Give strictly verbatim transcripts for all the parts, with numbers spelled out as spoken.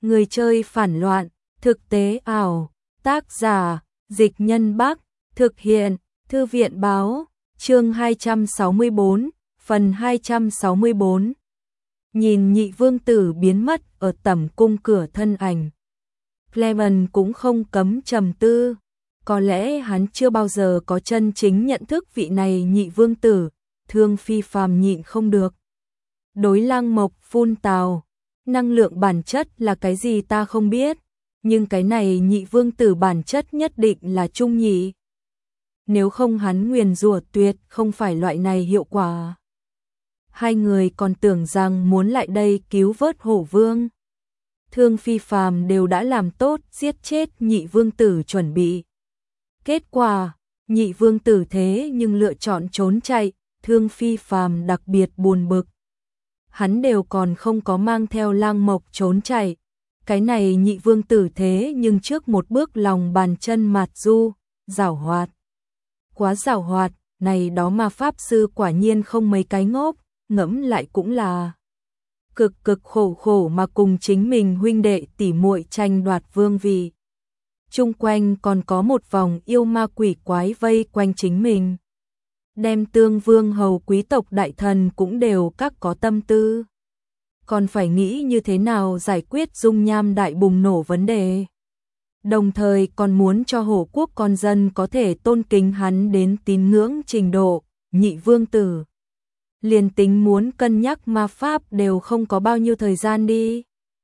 Người chơi phản loạn, thực tế ảo, tác giả, Dịch Nhân Bắc, thực hiện, Thư viện Báo, chương hai trăm sáu mươi bốn, phần hai trăm sáu mươi bốn. Nhìn nhị vương tử biến mất ở tẩm cung cửa thân ảnh. Clement cũng không cấm trầm tư, có lẽ hắn chưa bao giờ có chân chính nhận thức vị này nhị vương tử, Thương Phi Phàm nhịn không được. Đối Lang Mộc phun tào, năng lượng bản chất là cái gì ta không biết, nhưng cái này nhị vương tử bản chất nhất định là trung nhị. Nếu không hắn nguyền rủa tuyệt không phải loại này hiệu quả. Hai người còn tưởng rằng muốn lại đây cứu vớt Hổ Vương. Thương Phi Phàm đều đã làm tốt giết chết nhị vương tử chuẩn bị. Kết quả, nhị vương tử thế nhưng lựa chọn trốn chạy, Thương Phi Phàm đặc biệt buồn bực. Hắn đều còn không có mang theo Lang Mộc trốn chạy, cái này nhị vương tử thế nhưng trước một bước lòng bàn chân mạt du, giảo hoạt. Quá giảo hoạt, này đó ma pháp sư quả nhiên không mấy cái ngốc, ngẫm lại cũng là cực cực khổ khổ mà cùng chính mình huynh đệ tỉ muội tranh đoạt vương vị. Chung quanh còn có một vòng yêu ma quỷ quái vây quanh chính mình. Đem tương vương hầu quý tộc đại thần cũng đều các có tâm tư. Còn phải nghĩ như thế nào giải quyết dung nham đại bùng nổ vấn đề. Đồng thời còn muốn cho Hổ quốc con dân có thể tôn kính hắn đến tín ngưỡng trình độ, nhị vương tử. Liền tính muốn cân nhắc ma pháp đều không có bao nhiêu thời gian đi.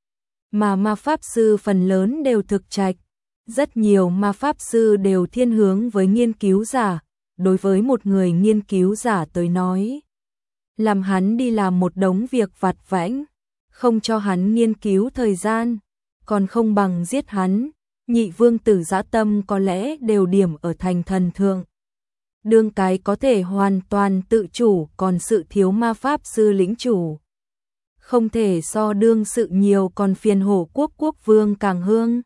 Mà ma pháp sư phần lớn đều thực trạch. Rất nhiều ma pháp sư đều thiên hướng với nghiên cứu giả. Đối với một người nghiên cứu giả tới nói, làm hắn đi làm một đống việc vặt vãnh, không cho hắn nghiên cứu thời gian, còn không bằng giết hắn. Nhị vương tử dã tâm có lẽ đều điểm ở thành thần thượng. Đương cái có thể hoàn toàn tự chủ còn sự thiếu ma pháp sư lĩnh chủ. Không thể so đương sự nhiều còn phiền Hổ quốc quốc vương càng hương.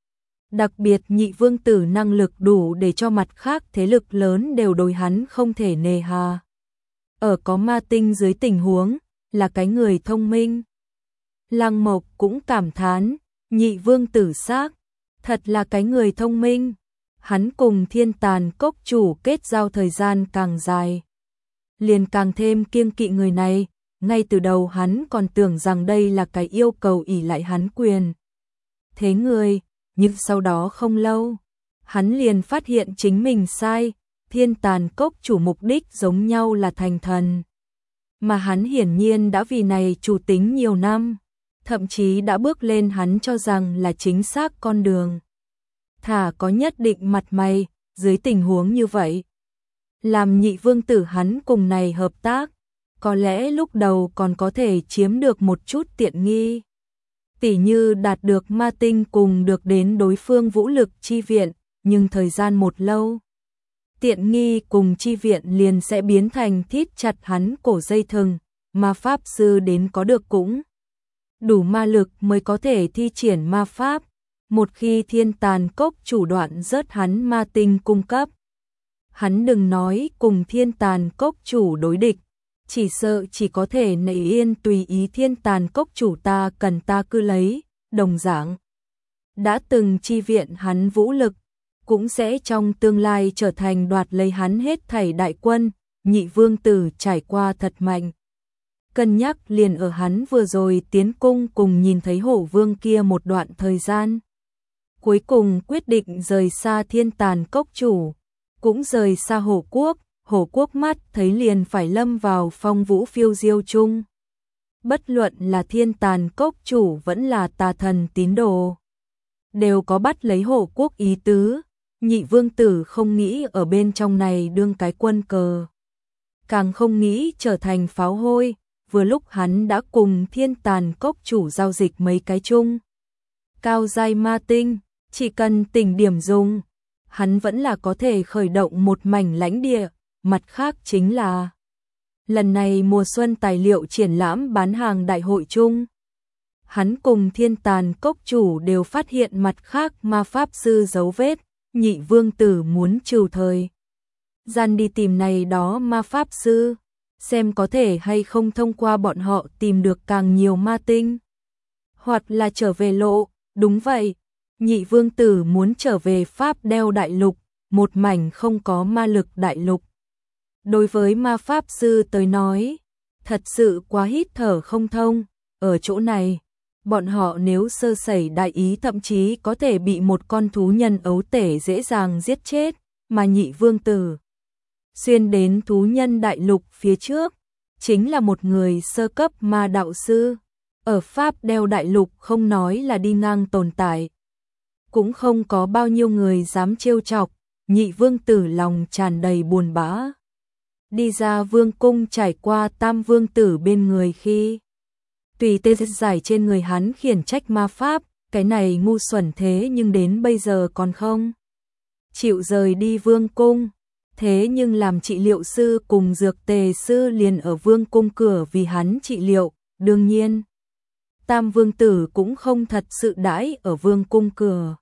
Đặc biệt nhị vương tử năng lực đủ để cho mặt khác thế lực lớn đều đối hắn không thể nề hà. Ở có ma tinh dưới tình huống, là cái người thông minh. Lang Mộc cũng cảm thán, nhị vương tử xác, thật là cái người thông minh. Hắn cùng Thiên Tàn Cốc chủ kết giao thời gian càng dài. Liền càng thêm kiêng kỵ người này, ngay từ đầu hắn còn tưởng rằng đây là cái yêu cầu ỷ lại hắn quyền. Thế người, nhưng sau đó không lâu, hắn liền phát hiện chính mình sai, Thiên Tàn Cốc chủ mục đích giống nhau là thành thần. Mà hắn hiển nhiên đã vì này chủ tính nhiều năm, thậm chí đã bước lên hắn cho rằng là chính xác con đường. Thả có nhất định mặt mày, dưới tình huống như vậy. Làm nhị vương tử hắn cùng này hợp tác, có lẽ lúc đầu còn có thể chiếm được một chút tiện nghi. Tỉ như đạt được ma tinh cùng được đến đối phương vũ lực chi viện, nhưng thời gian một lâu. Tiện nghi cùng chi viện liền sẽ biến thành thít chặt hắn cổ dây thừng, ma pháp sư đến có được cũng đủ ma lực mới có thể thi triển ma pháp. Một khi Thiên Tàn Cốc chủ đoạn rớt hắn ma tinh cung cấp, hắn đừng nói cùng Thiên Tàn Cốc chủ đối địch, chỉ sợ chỉ có thể nảy yên tùy ý Thiên Tàn Cốc chủ ta cần ta cứ lấy, đồng dạng. Đã từng chi viện hắn vũ lực, cũng sẽ trong tương lai trở thành đoạt lấy hắn hết thảy đại quân, nhị vương tử trải qua thật mạnh. Cân nhắc liền ở hắn vừa rồi tiến cung cùng nhìn thấy Hổ Vương kia một đoạn thời gian. Cuối cùng quyết định rời xa Thiên Tàn Cốc chủ, cũng rời xa Hổ quốc, Hổ quốc mắt thấy liền phải lâm vào phong vũ phiêu diêu chung. Bất luận là Thiên Tàn Cốc chủ vẫn là tà thần tín đồ, đều có bắt lấy Hổ quốc ý tứ, nhị vương tử không nghĩ ở bên trong này đương cái quân cờ. Càng không nghĩ trở thành pháo hôi, vừa lúc hắn đã cùng Thiên Tàn Cốc chủ giao dịch mấy cái chung. Cao giai ma tinh, chỉ cần tỉnh điểm dùng, hắn vẫn là có thể khởi động một mảnh lãnh địa, mặt khác chính là lần này mùa xuân tài liệu triển lãm bán hàng đại hội chung. Hắn cùng Thiên Tàn Cốc chủ đều phát hiện mặt khác ma pháp sư dấu vết, nhị vương tử muốn trừ thời gian đi tìm này đó ma pháp sư, xem có thể hay không thông qua bọn họ tìm được càng nhiều ma tinh. Hoặc là trở về lộ, đúng vậy, nhị vương tử muốn trở về Pháp đeo đại lục, một mảnh không có ma lực đại lục. Đối với ma pháp sư tới nói, thật sự quá hít thở không thông, ở chỗ này, bọn họ nếu sơ sẩy đại ý thậm chí có thể bị một con thú nhân ấu tể dễ dàng giết chết, mà nhị vương tử xuyên đến thú nhân đại lục phía trước, chính là một người sơ cấp ma đạo sư. Ở Pháp đeo đại lục không nói là đi ngang tồn tại, cũng không có bao nhiêu người dám trêu chọc, nhị vương tử lòng tràn đầy buồn bã. Đi ra vương cung trải qua tam vương tử bên người khi tùy tê giải trên người hắn khiển trách ma pháp, cái này ngu xuẩn thế nhưng đến bây giờ còn không chịu rời đi vương cung. Thế nhưng làm trị liệu sư cùng dược tề sư liền ở vương cung cửa vì hắn trị liệu, đương nhiên tam vương tử cũng không thật sự đãi ở vương cung cửa.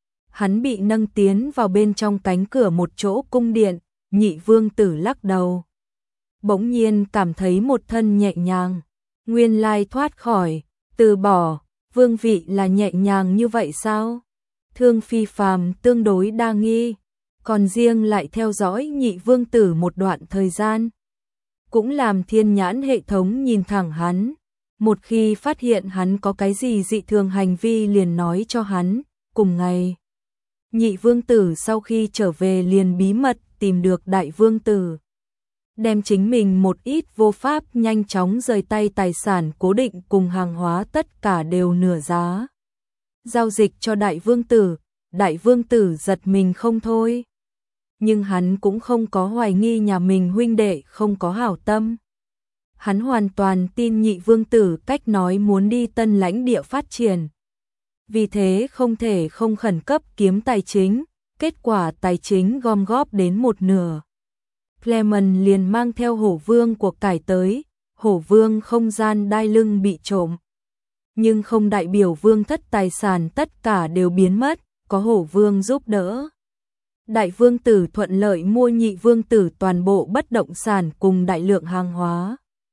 Hắn bị nâng tiến vào bên trong cánh cửa một chỗ cung điện, nhị vương tử lắc đầu. Bỗng nhiên cảm thấy một thân nhẹ nhàng, nguyên lai thoát khỏi, từ bỏ, vương vị là nhẹ nhàng như vậy sao? Thương Phi Phàm tương đối đa nghi, còn riêng lại theo dõi nhị vương tử một đoạn thời gian. Cũng làm thiên nhãn hệ thống nhìn thẳng hắn, một khi phát hiện hắn có cái gì dị thường hành vi liền nói cho hắn, cùng ngày. Nhị vương tử sau khi trở về liền bí mật tìm được đại vương tử. Đem chính mình một ít vô pháp nhanh chóng rời tay tài sản cố định cùng hàng hóa tất cả đều nửa giá. Giao dịch cho đại vương tử, đại vương tử giật mình không thôi. Nhưng hắn cũng không có hoài nghi nhà mình huynh đệ không có hảo tâm. Hắn hoàn toàn tin nhị vương tử cách nói muốn đi tân lãnh địa phát triển. Vì thế không thể không khẩn cấp kiếm tài chính, kết quả tài chính gom góp đến một nửa. Clement liền mang theo hổ vương của cải tới, hổ vương không gian đai lưng bị trộm. Nhưng không đại biểu vương thất tài sản tất cả đều biến mất, có hổ vương giúp đỡ. Đại vương tử thuận lợi mua nhị vương tử toàn bộ bất động sản cùng đại lượng hàng hóa.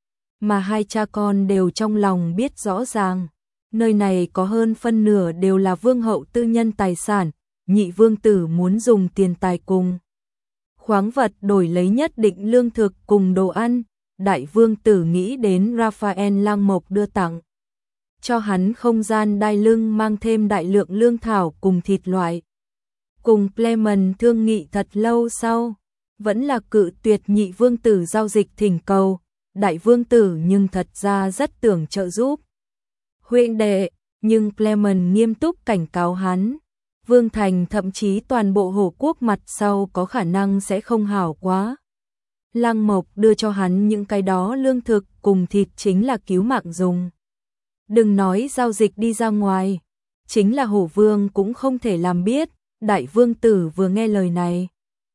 Mà hai cha con đều trong lòng biết rõ ràng, nơi này có hơn phân nửa đều là vương hậu tư nhân tài sản, nhị vương tử muốn dùng tiền tài cùng khoáng vật đổi lấy nhất định lương thực cùng đồ ăn. Đại vương tử nghĩ đến Raphael Lang Mộc đưa tặng cho hắn không gian đai lưng mang thêm đại lượng lương thảo cùng thịt loại. Cùng Clement thương nghị thật lâu sau, vẫn là cự tuyệt nhị vương tử giao dịch thỉnh cầu. Đại vương tử nhưng thật ra rất tưởng trợ giúp huynh đệ, nhưng Clement nghiêm túc cảnh cáo hắn, Vương Thành thậm chí toàn bộ Hổ Quốc mặt sau có khả năng sẽ không hảo quá. Lăng Mộc đưa cho hắn những cái đó lương thực cùng thịt chính là cứu mạng dùng. Đừng nói giao dịch đi ra ngoài, chính là Hổ Vương cũng không thể làm biết. Đại vương tử vừa nghe lời này,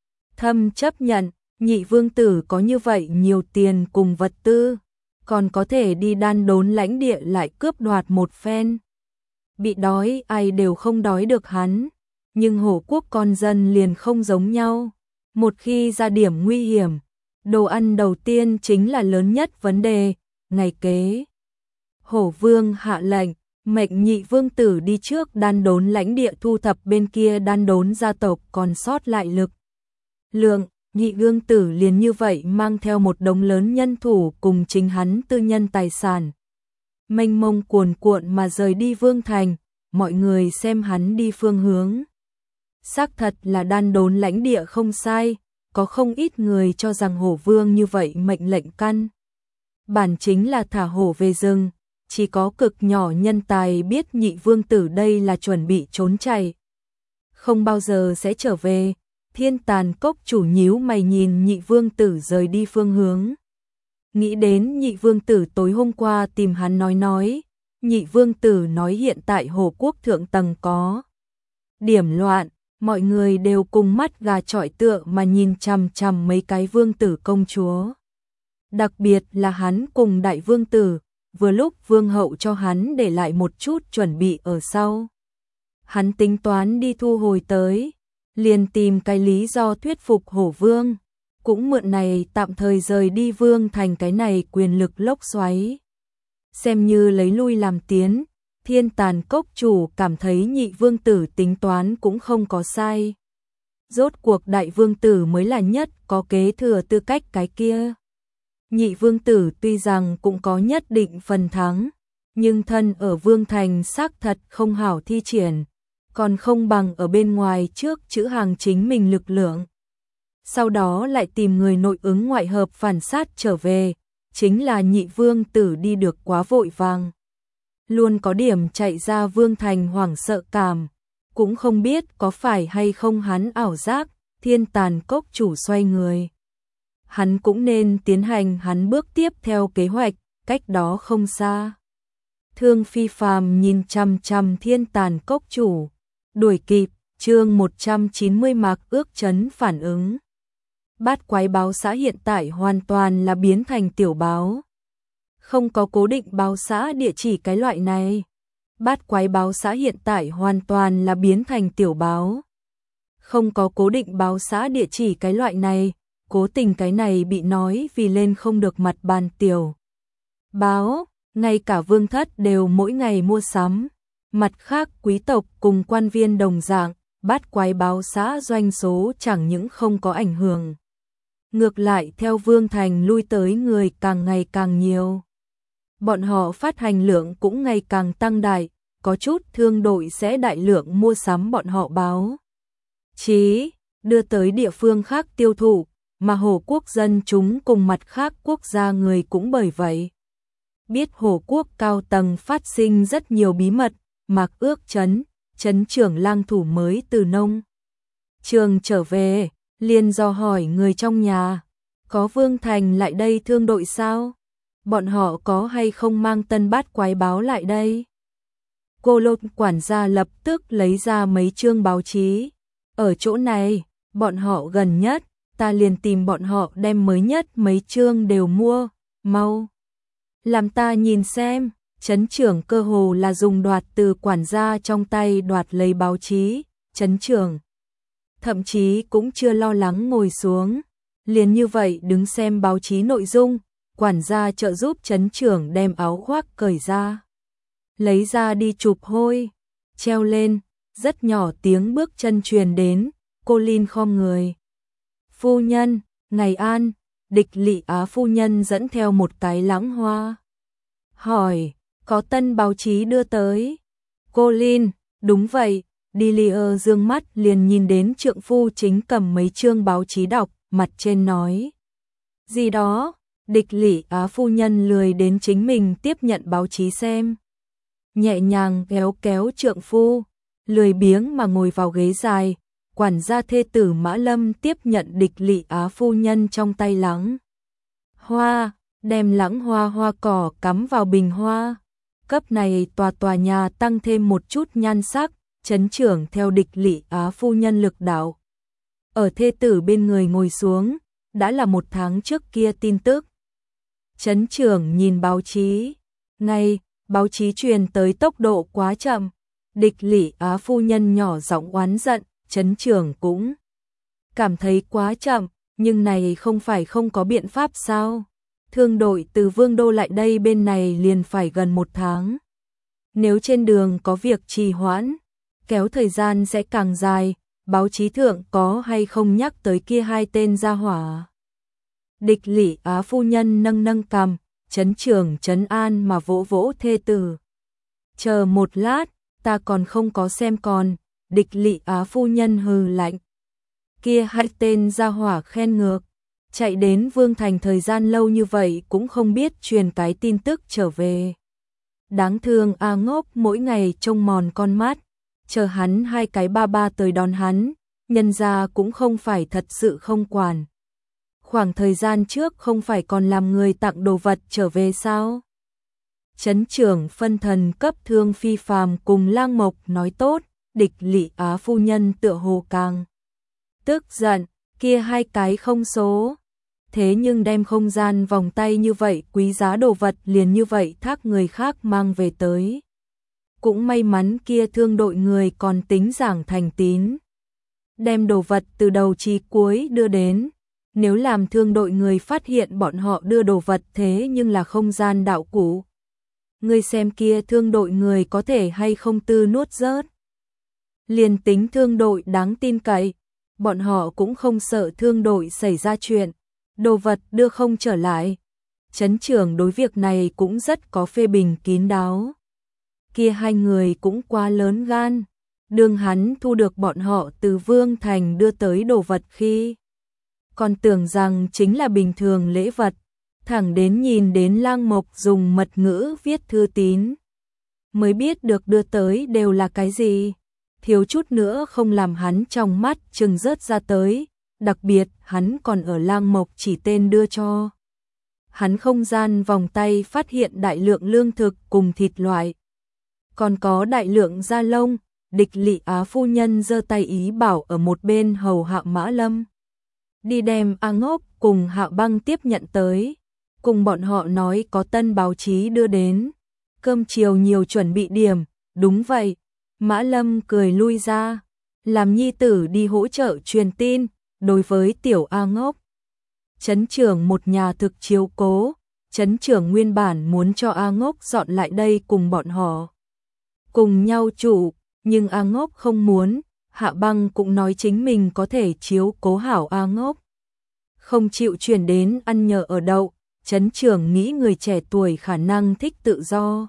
thâm chấp nhận, nhị vương tử có như vậy nhiều tiền cùng vật tư, còn có thể đi đan đốn lãnh địa lại cướp đoạt một phen. Bị đói ai đều không đói được hắn, nhưng Hổ Quốc con dân liền không giống nhau. Một khi ra điểm nguy hiểm, đồ ăn đầu tiên chính là lớn nhất vấn đề. Ngày kế, Hổ Vương hạ lệnh, mệnh nhị vương tử đi trước đan đốn lãnh địa thu thập bên kia đan đốn gia tộc còn sót lại lực lượng. Nhị vương tử liền như vậy mang theo một đống lớn nhân thủ cùng chính hắn tư nhân tài sản, mênh mông cuồn cuộn mà rời đi Vương Thành. Mọi người xem hắn đi phương hướng, xác thật là đan đốn lãnh địa không sai. Có không ít người cho rằng Hổ Vương như vậy mệnh lệnh căn bản chính là thả hổ về rừng. Chỉ có cực nhỏ nhân tài biết nhị vương tử đây là chuẩn bị trốn chạy, không bao giờ sẽ trở về. Thiên Tàn Cốc chủ nhíu mày nhìn nhị vương tử rời đi phương hướng. Nghĩ đến nhị vương tử tối hôm qua tìm hắn nói nói, nhị vương tử nói hiện tại Hổ Quốc thượng tầng có điểm loạn, mọi người đều cùng mắt gà chọi tựa mà nhìn chằm chằm mấy cái vương tử công chúa. Đặc biệt là hắn cùng đại vương tử, vừa lúc vương hậu cho hắn để lại một chút chuẩn bị ở sau. Hắn tính toán đi thu hồi tới, liền tìm cái lý do thuyết phục Hổ Vương, cũng mượn này tạm thời rời đi Vương Thành cái này quyền lực lốc xoáy. Xem như lấy lui làm tiến, Thiên Tàn Cốc chủ cảm thấy nhị vương tử tính toán cũng không có sai. Rốt cuộc đại vương tử mới là nhất có kế thừa tư cách cái kia. Nhị vương tử tuy rằng cũng có nhất định phần thắng, nhưng thân ở vương thành xác thật không hảo thi triển, còn không bằng ở bên ngoài trước chữ hàng chính mình lực lượng. Sau đó lại tìm người nội ứng ngoại hợp phản sát trở về, chính là nhị vương tử đi được quá vội vàng. Luôn có điểm chạy ra vương thành hoảng sợ cảm, cũng không biết có phải hay không hắn ảo giác, Thiên Tàn Cốc chủ xoay người. Hắn cũng nên tiến hành hắn bước tiếp theo kế hoạch, cách đó không xa. Thương Phi Phàm nhìn chằm chằm Thiên Tàn Cốc chủ, đuổi kịp, chương một trăm chín mươi Mạc Ước Chấn phản ứng. Bát quái báo xã hiện tại hoàn toàn là biến thành tiểu báo. Không có cố định báo xã địa chỉ cái loại này. Bát quái báo xã hiện tại hoàn toàn là biến thành tiểu báo. Không có cố định báo xã địa chỉ cái loại này, cố tình cái này bị nói vì lên không được mặt bàn tiểu báo, ngay cả vương thất đều mỗi ngày mua sắm. Mặt khác quý tộc cùng quan viên đồng dạng, bát quái báo xã doanh số chẳng những không có ảnh hưởng. Ngược lại theo vương thành lui tới người càng ngày càng nhiều. Bọn họ phát hành lượng cũng ngày càng tăng đại, có chút thương đội sẽ đại lượng mua sắm bọn họ báo chí, đưa tới địa phương khác tiêu thụ, mà Hồ quốc dân chúng cùng mặt khác quốc gia người cũng bởi vậy. Biết Hồ quốc cao tầng phát sinh rất nhiều bí mật, Mạc Ước Chấn, chấn trưởng lang thủ mới từ nông trường trở về, liền dò hỏi người trong nhà, có vương thành lại đây thương đội sao? Bọn họ có hay không mang tân bát quái báo lại đây? Cô Lôn quản gia lập tức lấy ra mấy chương báo chí. Ở chỗ này, bọn họ gần nhất, ta liền tìm bọn họ đem mới nhất mấy chương đều mua, mau. Làm ta nhìn xem, chấn trưởng cơ hồ là dùng đoạt từ quản gia trong tay đoạt lấy báo chí, chấn trưởng. Thậm chí cũng chưa lo lắng ngồi xuống, liền như vậy đứng xem báo chí nội dung, quản gia trợ giúp chấn trưởng đem áo khoác cởi ra. Lấy ra đi chụp hôi, treo lên, rất nhỏ tiếng bước chân truyền đến, cô Linh khom người. Phu nhân, ngày an, Địch Lị Á phu nhân dẫn theo một cái lãng hoa. Hỏi, có tân báo chí đưa tới? Cô Linh, đúng vậy, Đi Lìa dương mắt liền nhìn đến trượng phu chính cầm mấy chương báo chí đọc, mặt trên nói. Gì đó, Địch Lị Á phu nhân lười đến chính mình tiếp nhận báo chí xem. Nhẹ nhàng kéo kéo trượng phu, lười biếng mà ngồi vào ghế dài, quản gia thê tử Mã Lâm tiếp nhận Địch Lị Á phu nhân trong tay lãng hoa, đem lãng hoa hoa cỏ cắm vào bình hoa. Cấp này tòa tòa nhà tăng thêm một chút nhan sắc, chấn trưởng theo Địch Lị Á phu nhân lực đạo. Ở thê tử bên người ngồi xuống, đã là một tháng trước kia tin tức. Chấn trưởng nhìn báo chí, ngay, báo chí truyền tới tốc độ quá chậm. Địch Lị Á phu nhân nhỏ giọng oán giận, chấn trưởng cũng cảm thấy quá chậm, nhưng này không phải không có biện pháp sao? Thương đội từ Vương đô lại đây bên này liền phải gần một tháng. Nếu trên đường có việc trì hoãn, kéo thời gian sẽ càng dài, báo chí thượng có hay không nhắc tới kia hai tên gia hỏa. Địch Lị Á phu nhân nâng nâng cằm, chấn trưởng trấn an mà vỗ vỗ thê tử. Chờ một lát, ta còn không có xem còn, Địch Lị Á phu nhân hừ lạnh. Kia hai tên gia hỏa khen ngược, chạy đến Vương Thành thời gian lâu như vậy cũng không biết truyền cái tin tức trở về. Đáng thương A Ngốc mỗi ngày trông mòn con mắt, chờ hắn hai cái ba ba tới đón hắn, nhân ra cũng không phải thật sự không quản. Khoảng thời gian trước không phải còn làm người tặng đồ vật trở về sao? Chấn trưởng phân thần cấp Thương Phi Phàm cùng Lang Mộc nói tốt, Địch Lị Á phu nhân tựa hồ càng tức giận, kia hai cái không số. Thế nhưng đem không gian vòng tay như vậy quý giá đồ vật liền như vậy thác người khác mang về tới. Cũng may mắn kia thương đội người còn tính giảng thành tín. Đem đồ vật từ đầu chí cuối đưa đến. Nếu làm thương đội người phát hiện bọn họ đưa đồ vật thế nhưng là không gian đạo cụ. Ngươi xem kia thương đội người có thể hay không tư nuốt rớt. Liền tính thương đội đáng tin cậy, bọn họ cũng không sợ thương đội xảy ra chuyện, đồ vật đưa không trở lại. Trấn trưởng đối việc này cũng rất có phê bình kín đáo. Kia hai người cũng quá lớn gan, đương hắn thu được bọn họ từ Vương Thành đưa tới đồ vật khi còn tưởng rằng chính là bình thường lễ vật, thẳng đến nhìn đến Lang Mộc dùng mật ngữ viết thư tín, mới biết được đưa tới đều là cái gì, thiếu chút nữa không làm hắn trong mắt trừng rớt ra tới, đặc biệt hắn còn ở Lang Mộc chỉ tên đưa cho. Hắn không gian vòng tay phát hiện đại lượng lương thực cùng thịt loại, còn có đại lượng da lông. Địch Lị Á phu nhân giơ tay ý bảo ở một bên hầu hạ Mã Lâm đi đem A Ngốc cùng Hạ Băng tiếp nhận tới, cùng bọn họ nói có tân báo chí đưa đến, cơm chiều nhiều chuẩn bị điểm. Đúng vậy, Mã Lâm cười lui ra, làm nhi tử đi hỗ trợ truyền tin. Đối với tiểu A Ngốc, trấn trưởng một nhà thực chiếu cố, trấn trưởng nguyên bản muốn cho A Ngốc dọn lại đây cùng bọn họ cùng nhau trụ, nhưng A Ngốc không muốn. Hạ Băng cũng nói chính mình có thể chiếu cố hảo A Ngốc, không chịu chuyển đến ăn nhờ ở đậu. Trấn trưởng nghĩ người trẻ tuổi khả năng thích tự do,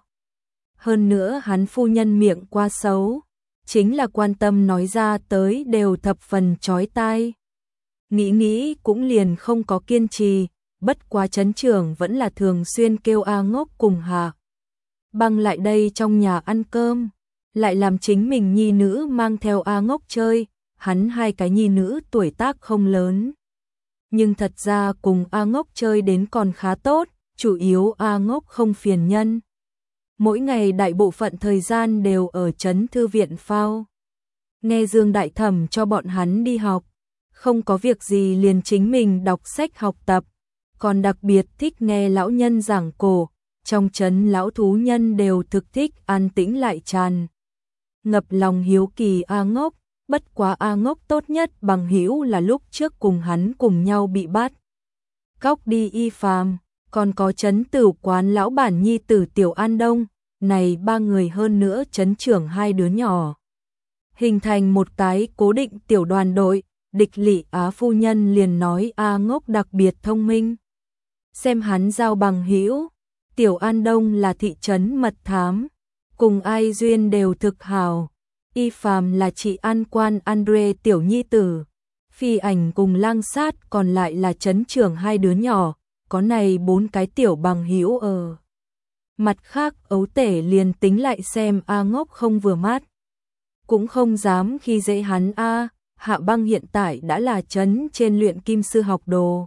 hơn nữa hắn phu nhân miệng quá xấu, chính là quan tâm nói ra tới đều thập phần chói tai. Nghĩ nghĩ cũng liền không có kiên trì, bất quá trấn trưởng vẫn là thường xuyên kêu A Ngốc cùng Hạ Băng lại đây trong nhà ăn cơm, lại làm chính mình nhi nữ mang theo A Ngốc chơi. Hắn hai cái nhi nữ tuổi tác không lớn, nhưng thật ra cùng A Ngốc chơi đến còn khá tốt, chủ yếu A Ngốc không phiền nhân. Mỗi ngày đại bộ phận thời gian đều ở trấn thư viện phao, nghe Dương đại thẩm cho bọn hắn đi học, không có việc gì liền chính mình đọc sách học tập, còn đặc biệt thích nghe lão nhân giảng cổ. Trong trấn lão thú nhân đều thực thích an tĩnh lại tràn ngập lòng hiếu kỳ A Ngốc, bất quá A Ngốc tốt nhất bằng hữu là lúc trước cùng hắn cùng nhau bị bắt cóc đi Y Phàm, còn có trấn tử quán lão bản nhi tử Tiểu An Đông, này ba người hơn nữa trấn trưởng hai đứa nhỏ, hình thành một cái cố định tiểu đoàn đội. Địch Lị Á phu nhân liền nói A Ngốc đặc biệt thông minh, xem hắn giao bằng hữu. Tiểu An Đông là thị trấn mật thám, cùng ai duyên đều thực hào. Y Phàm là chị An Quan Andre tiểu nhi tử, Phi Ảnh cùng Lang Sát còn lại là trấn trưởng hai đứa nhỏ, có này bốn cái tiểu bằng hữu ở. Mặt khác ấu tể liền tính lại xem A Ngốc không vừa mắt, cũng không dám khi dễ hắn a. Hạ Băng hiện tại đã là trấn trên luyện kim sư học đồ.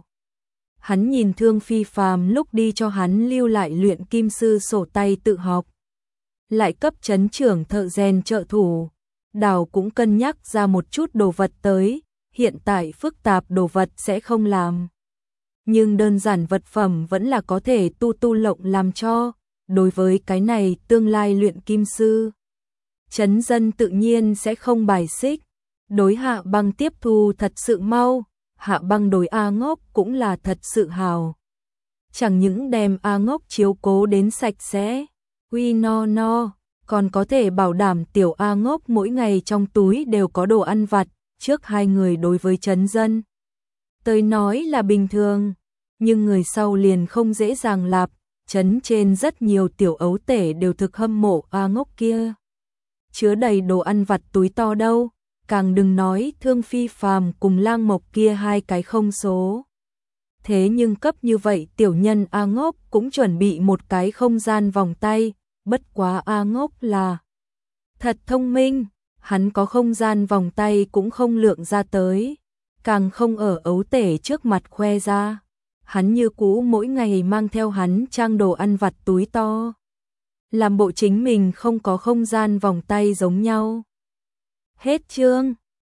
Hắn nhìn thương Phi Phàm lúc đi cho hắn lưu lại luyện kim sư sổ tay tự học, lại cấp trấn trưởng thợ rèn trợ thủ. Đào cũng cân nhắc ra một chút đồ vật tới, hiện tại phức tạp đồ vật sẽ không làm, nhưng đơn giản vật phẩm vẫn là có thể tu tu lộng làm cho. Đối với cái này tương lai luyện kim sư, trấn dân tự nhiên sẽ không bài xích. Đối Hạ Băng tiếp thu thật sự mau, Hạ Băng đối A Ngốc cũng là thật sự hào. Chẳng những đem A Ngốc chiếu cố đến sạch sẽ, uy no no, còn có thể bảo đảm tiểu A Ngốc mỗi ngày trong túi đều có đồ ăn vặt. Trước hai người đối với trấn dân tới nói là bình thường, nhưng người sau liền không dễ dàng lạp. Trấn trên rất nhiều tiểu ấu tể đều thực hâm mộ A Ngốc kia, chứa đầy đồ ăn vặt túi to đâu. Càng đừng nói thương Phi Phàm cùng Lang Mộc kia hai cái không số. Thế nhưng cấp như vậy tiểu nhân A Ngốc cũng chuẩn bị một cái không gian vòng tay, bất quá A Ngốc là thật thông minh, hắn có không gian vòng tay cũng không lượng ra tới, càng không ở ấu tể trước mặt khoe ra. Hắn như cũ mỗi ngày mang theo hắn trang đồ ăn vặt túi to, làm bộ chính mình không có không gian vòng tay giống nhau. Hết chương.